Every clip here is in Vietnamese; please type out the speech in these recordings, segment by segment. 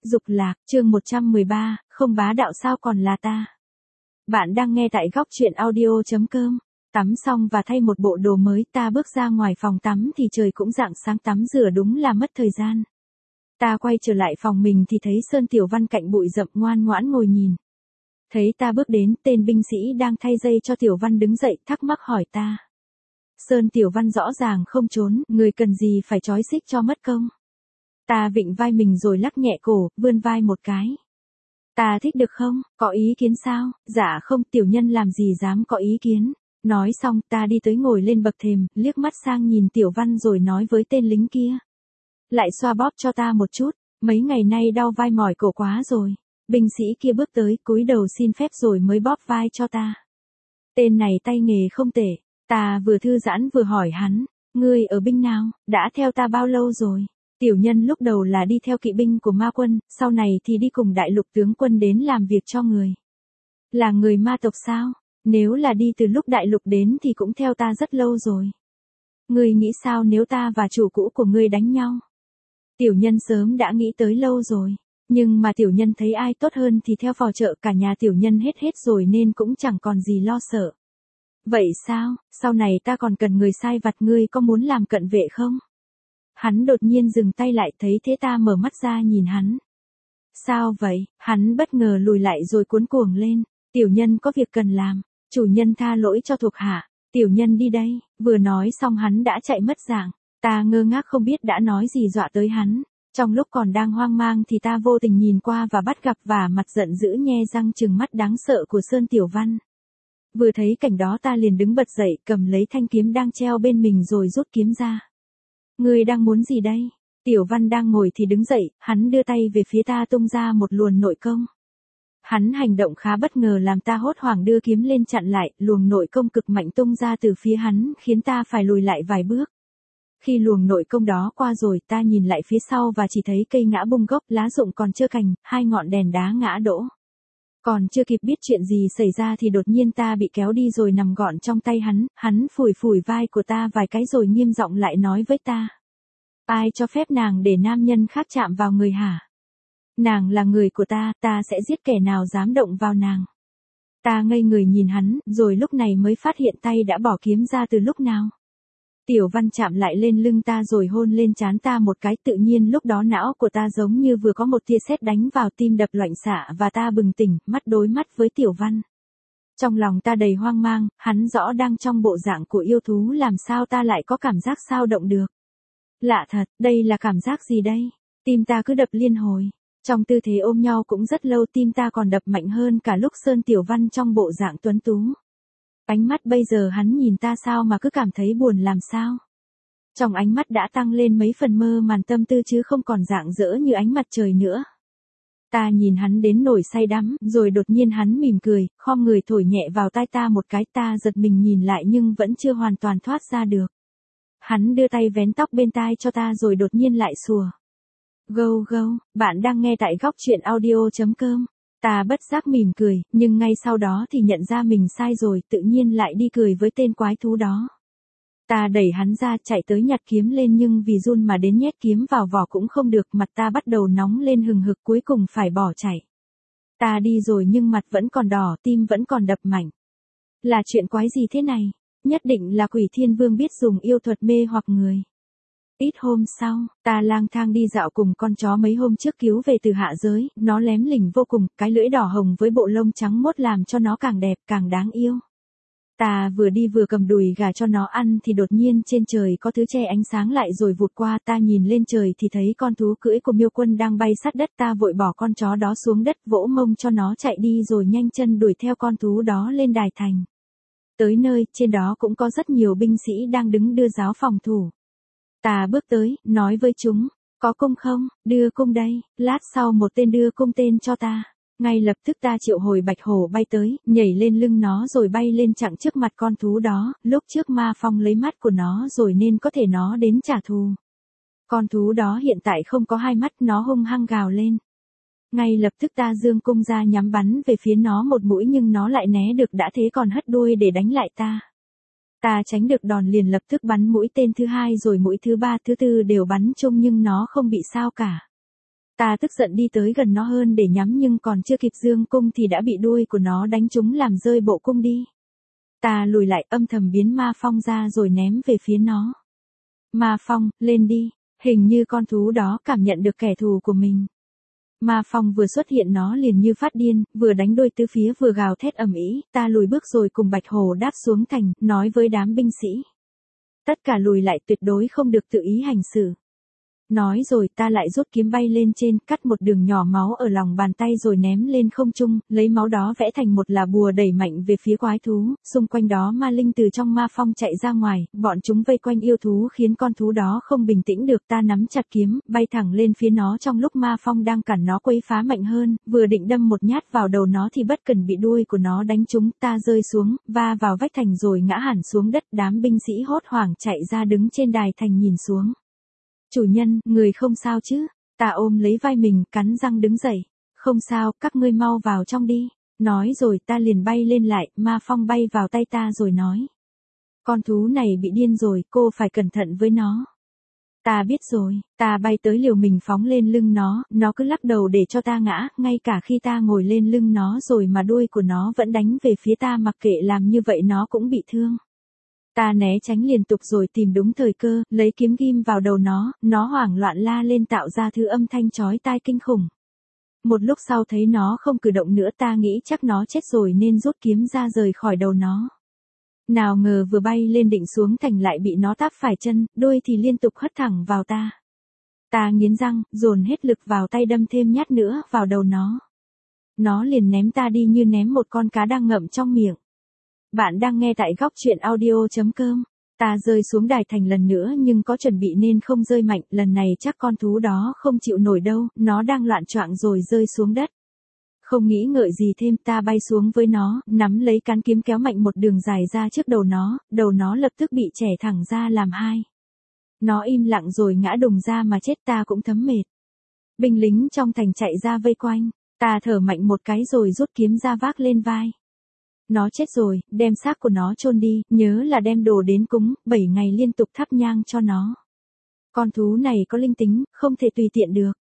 Dục lạc, chương 113, không bá đạo sao còn là ta. Bạn đang nghe tại góc truyện audio.com. Tắm xong và thay một bộ đồ mới, ta bước ra ngoài phòng tắm thì trời cũng rạng sáng, tắm rửa đúng là mất thời gian. Ta quay trở lại phòng mình thì thấy Sơn Tiểu Văn cạnh bụi rậm ngoan ngoãn ngồi nhìn. Thấy ta bước đến, tên binh sĩ đang thay dây cho Tiểu Văn đứng dậy, thắc mắc hỏi ta. Sơn Tiểu Văn rõ ràng không trốn, người cần gì phải trói xích cho mất công. Ta vịn vai mình rồi lắc nhẹ cổ, vươn vai một cái. Ta thích được không, có ý kiến sao? Dạ không, tiểu nhân làm gì dám có ý kiến. Nói xong ta đi tới ngồi lên bậc thềm, liếc mắt sang nhìn Tiểu Văn rồi nói với tên lính kia. Lại xoa bóp cho ta một chút, mấy ngày nay đau vai mỏi cổ quá rồi. Binh sĩ kia bước tới, cúi đầu xin phép rồi mới bóp vai cho ta. Tên này tay nghề không tệ, ta vừa thư giãn vừa hỏi hắn, ngươi ở binh nào, đã theo ta bao lâu rồi? Tiểu nhân lúc đầu là đi theo kỵ binh của ma quân, sau này thì đi cùng đại lục tướng quân đến làm việc cho người. Là người ma tộc sao? Nếu là đi từ lúc đại lục đến thì cũng theo ta rất lâu rồi. Ngươi nghĩ sao nếu ta và chủ cũ của ngươi đánh nhau? Tiểu nhân sớm đã nghĩ tới lâu rồi. Nhưng mà tiểu nhân thấy ai tốt hơn thì theo phò trợ, cả nhà tiểu nhân hết rồi nên cũng chẳng còn gì lo sợ. Vậy sao, sau này ta còn cần người sai vặt, ngươi có muốn làm cận vệ không? Hắn đột nhiên dừng tay lại, thấy thế ta mở mắt ra nhìn hắn. Sao vậy? Hắn bất ngờ lùi lại rồi cuống cuồng lên. Tiểu nhân có việc cần làm. Chủ nhân tha lỗi cho thuộc hạ. Tiểu nhân đi đây. Vừa nói xong hắn đã chạy mất dạng. Ta ngơ ngác không biết đã nói gì dọa tới hắn. Trong lúc còn đang hoang mang thì ta vô tình nhìn qua và bắt gặp và mặt giận dữ nhe răng trừng mắt đáng sợ của Sơn Tiểu Văn. Vừa thấy cảnh đó ta liền đứng bật dậy, cầm lấy thanh kiếm đang treo bên mình rồi rút kiếm ra. Ngươi đang muốn gì đây? Tiểu Văn đang ngồi thì đứng dậy, hắn đưa tay về phía ta tung ra một luồng nội công. Hắn hành động khá bất ngờ làm ta hốt hoảng đưa kiếm lên chặn lại, luồng nội công cực mạnh tung ra từ phía hắn khiến ta phải lùi lại vài bước. Khi luồng nội công đó qua rồi ta nhìn lại phía sau và chỉ thấy cây ngã bung gốc, lá rụng còn trơ cành, hai ngọn đèn đá ngã đổ. Còn chưa kịp biết chuyện gì xảy ra thì đột nhiên ta bị kéo đi rồi nằm gọn trong tay hắn phủi phủi vai của ta vài cái rồi nghiêm giọng lại nói với ta. Ai cho phép nàng để nam nhân khác chạm vào người hả? Nàng là người của ta, ta sẽ giết kẻ nào dám động vào nàng. Ta ngây người nhìn hắn, rồi lúc này mới phát hiện tay đã bỏ kiếm ra từ lúc nào. Tiểu Văn chạm lại lên lưng ta rồi hôn lên trán ta một cái, tự nhiên lúc đó não của ta giống như vừa có một tia sét đánh vào, tim đập loạn xạ và ta bừng tỉnh, mắt đối mắt với Tiểu Văn. Trong lòng ta đầy hoang mang, hắn rõ đang trong bộ dạng của yêu thú, làm sao ta lại có cảm giác sao động được. Lạ thật, đây là cảm giác gì đây? Tim ta cứ đập liên hồi. Trong tư thế ôm nhau cũng rất lâu, tim ta còn đập mạnh hơn cả lúc Sơn Tiểu Văn trong bộ dạng tuấn tú. Ánh mắt bây giờ hắn nhìn ta sao mà cứ cảm thấy buồn làm sao. Trong ánh mắt đã tăng lên mấy phần mơ màn tâm tư chứ không còn rạng rỡ như ánh mặt trời nữa. Ta nhìn hắn đến nổi say đắm, rồi đột nhiên hắn mỉm cười, khom người thổi nhẹ vào tai ta một cái, ta giật mình nhìn lại nhưng vẫn chưa hoàn toàn thoát ra được. Hắn đưa tay vén tóc bên tai cho ta rồi đột nhiên lại sủa. Gâu gâu, bạn đang nghe tại góc truyện audio.com. Ta bất giác mỉm cười, nhưng ngay sau đó thì nhận ra mình sai rồi, tự nhiên lại đi cười với tên quái thú đó. Ta đẩy hắn ra, chạy tới nhặt kiếm lên nhưng vì run mà đến nhét kiếm vào vỏ cũng không được, mặt ta bắt đầu nóng lên hừng hực, cuối cùng phải bỏ chạy. Ta đi rồi nhưng mặt vẫn còn đỏ, tim vẫn còn đập mạnh. Là chuyện quái gì thế này? Nhất định là Quỷ Thiên Vương biết dùng yêu thuật mê hoặc người. Ít hôm sau, ta lang thang đi dạo cùng con chó mấy hôm trước cứu về từ hạ giới, nó lém lỉnh vô cùng, cái lưỡi đỏ hồng với bộ lông trắng mốt làm cho nó càng đẹp, càng đáng yêu. Ta vừa đi vừa cầm đùi gà cho nó ăn thì đột nhiên trên trời có thứ che ánh sáng lại rồi vụt qua, ta nhìn lên trời thì thấy con thú cưỡi của Miêu Quân đang bay sát đất, ta vội bỏ con chó đó xuống đất, vỗ mông cho nó chạy đi rồi nhanh chân đuổi theo con thú đó lên đài thành. Tới nơi, trên đó cũng có rất nhiều binh sĩ đang đứng đưa giáo phòng thủ. Ta bước tới, nói với chúng, có cung không, đưa cung đây, lát sau một tên đưa cung tên cho ta. Ngay lập tức ta triệu hồi bạch hổ bay tới, nhảy lên lưng nó rồi bay lên chặn trước mặt con thú đó, lúc trước ma phong lấy mắt của nó rồi nên có thể nó đến trả thù. Con thú đó hiện tại không có hai mắt, nó hung hăng gào lên. Ngay lập tức ta giương cung ra nhắm bắn về phía nó một mũi nhưng nó lại né được, đã thế còn hất đuôi để đánh lại ta. Ta tránh được đòn liền lập tức bắn mũi tên thứ hai rồi mũi thứ ba thứ tư đều bắn chung nhưng nó không bị sao cả. Ta tức giận đi tới gần nó hơn để nhắm nhưng còn chưa kịp dương cung thì đã bị đuôi của nó đánh trúng làm rơi bộ cung đi. Ta lùi lại âm thầm biến ma phong ra rồi ném về phía nó. Ma phong, lên đi, hình như con thú đó cảm nhận được kẻ thù của mình. Ma phong vừa xuất hiện nó liền như phát điên, vừa đánh đuôi tứ phía vừa gào thét ầm ĩ. Ta lùi bước rồi cùng Bạch Hổ đáp xuống thành, nói với đám binh sĩ. Tất cả lùi lại, tuyệt đối không được tự ý hành xử. Nói rồi ta lại rút kiếm bay lên trên, cắt một đường nhỏ máu ở lòng bàn tay rồi ném lên không trung, lấy máu đó vẽ thành một là bùa đẩy mạnh về phía quái thú, xung quanh đó ma linh từ trong ma phong chạy ra ngoài, bọn chúng vây quanh yêu thú khiến con thú đó không bình tĩnh được. Ta nắm chặt kiếm, bay thẳng lên phía nó trong lúc ma phong đang cản nó quấy phá mạnh hơn, vừa định đâm một nhát vào đầu nó thì bất cần bị đuôi của nó đánh trúng, ta rơi xuống, va vào vách thành rồi ngã hẳn xuống đất. Đám binh sĩ hốt hoảng chạy ra đứng trên đài thành nhìn xuống. Chủ nhân, người không sao chứ? Ta ôm lấy vai mình, cắn răng đứng dậy. Không sao, các ngươi mau vào trong đi. Nói rồi ta liền bay lên lại, ma phong bay vào tay ta rồi nói. Con thú này bị điên rồi, cô phải cẩn thận với nó. Ta biết rồi, ta bay tới liều mình phóng lên lưng nó cứ lắc đầu để cho ta ngã, ngay cả khi ta ngồi lên lưng nó rồi mà đuôi của nó vẫn đánh về phía ta, mặc kệ làm như vậy nó cũng bị thương. Ta né tránh liên tục rồi tìm đúng thời cơ, lấy kiếm ghim vào đầu nó hoảng loạn la lên tạo ra thứ âm thanh chói tai kinh khủng. Một lúc sau thấy nó không cử động nữa ta nghĩ chắc nó chết rồi nên rút kiếm ra rời khỏi đầu nó. Nào ngờ vừa bay lên định xuống thành lại bị nó táp phải chân, đuôi thì liên tục hất thẳng vào ta. Ta nghiến răng, dồn hết lực vào tay đâm thêm nhát nữa vào đầu nó. Nó liền ném ta đi như ném một con cá đang ngậm trong miệng. Bạn đang nghe tại góc truyện audio.com. Ta rơi xuống đài thành lần nữa nhưng có chuẩn bị nên không rơi mạnh, lần này chắc con thú đó không chịu nổi đâu, nó đang loạn choạng rồi rơi xuống đất. Không nghĩ ngợi gì thêm ta bay xuống với nó, nắm lấy cán kiếm kéo mạnh một đường dài ra trước đầu nó lập tức bị chẻ thẳng ra làm hai. Nó im lặng rồi ngã đùng ra mà chết, ta cũng thấm mệt. Binh lính trong thành chạy ra vây quanh, ta thở mạnh một cái rồi rút kiếm ra vác lên vai. Nó chết rồi, đem xác của nó chôn đi, nhớ là đem đồ đến cúng, 7 ngày liên tục thắp nhang cho nó. Con thú này có linh tính, không thể tùy tiện được.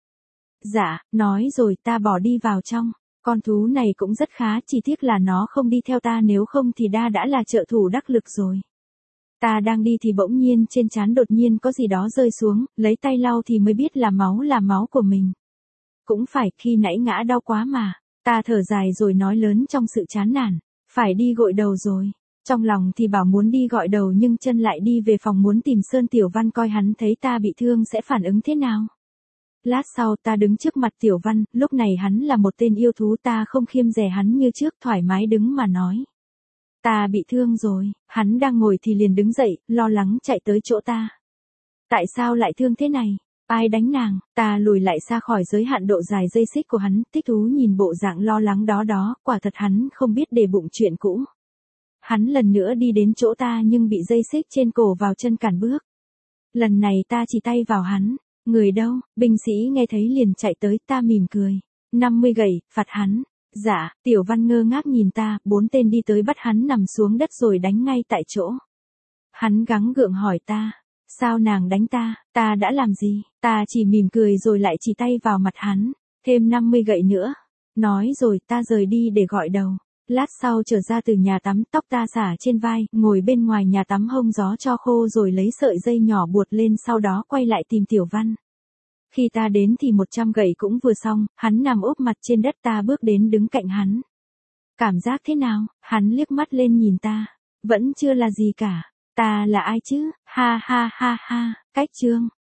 Dạ, nói rồi ta bỏ đi vào trong. Con thú này cũng rất khá, chỉ tiếc là nó không đi theo ta, nếu không thì đã là trợ thủ đắc lực rồi. Ta đang đi thì bỗng nhiên trên trán đột nhiên có gì đó rơi xuống, lấy tay lau thì mới biết là máu của mình. Cũng phải, khi nãy ngã đau quá mà. Ta thở dài rồi nói lớn trong sự chán nản. Phải đi gội đầu rồi. Trong lòng thì bảo muốn đi gội đầu nhưng chân lại đi về phòng muốn tìm Sơn Tiểu Văn coi hắn thấy ta bị thương sẽ phản ứng thế nào. Lát sau ta đứng trước mặt Tiểu Văn, lúc này hắn là một tên yêu thú, ta không khiêm dè hắn như trước, thoải mái đứng mà nói. Ta bị thương rồi, hắn đang ngồi thì liền đứng dậy, lo lắng chạy tới chỗ ta. Tại sao lại thương thế này? Ai đánh nàng? Ta lùi lại xa khỏi giới hạn độ dài dây xích của hắn, thích thú nhìn bộ dạng lo lắng đó, quả thật hắn không biết để bụng chuyện cũ. Hắn lần nữa đi đến chỗ ta nhưng bị dây xích trên cổ vào chân cản bước. Lần này ta chỉ tay vào hắn. Người đâu? Binh sĩ nghe thấy liền chạy tới, ta mỉm cười. 50 gậy, phạt hắn. Dạ, Tiểu Văn ngơ ngác nhìn ta, 4 tên đi tới bắt hắn nằm xuống đất rồi đánh ngay tại chỗ. Hắn gắng gượng hỏi ta. Sao nàng đánh ta? Ta đã làm gì? Ta chỉ mỉm cười rồi lại chỉ tay vào mặt hắn. Thêm 50 gậy nữa. Nói rồi ta rời đi để gọi đầu. Lát sau trở ra từ nhà tắm, tóc ta xả trên vai, ngồi bên ngoài nhà tắm hông gió cho khô rồi lấy sợi dây nhỏ buộc lên, sau đó quay lại tìm Tiểu Văn. Khi ta đến thì 100 gậy cũng vừa xong, hắn nằm úp mặt trên đất, ta bước đến đứng cạnh hắn. Cảm giác thế nào? Hắn liếc mắt lên nhìn ta. Vẫn chưa là gì cả. Ta là ai chứ? Ha ha ha ha, cách chương.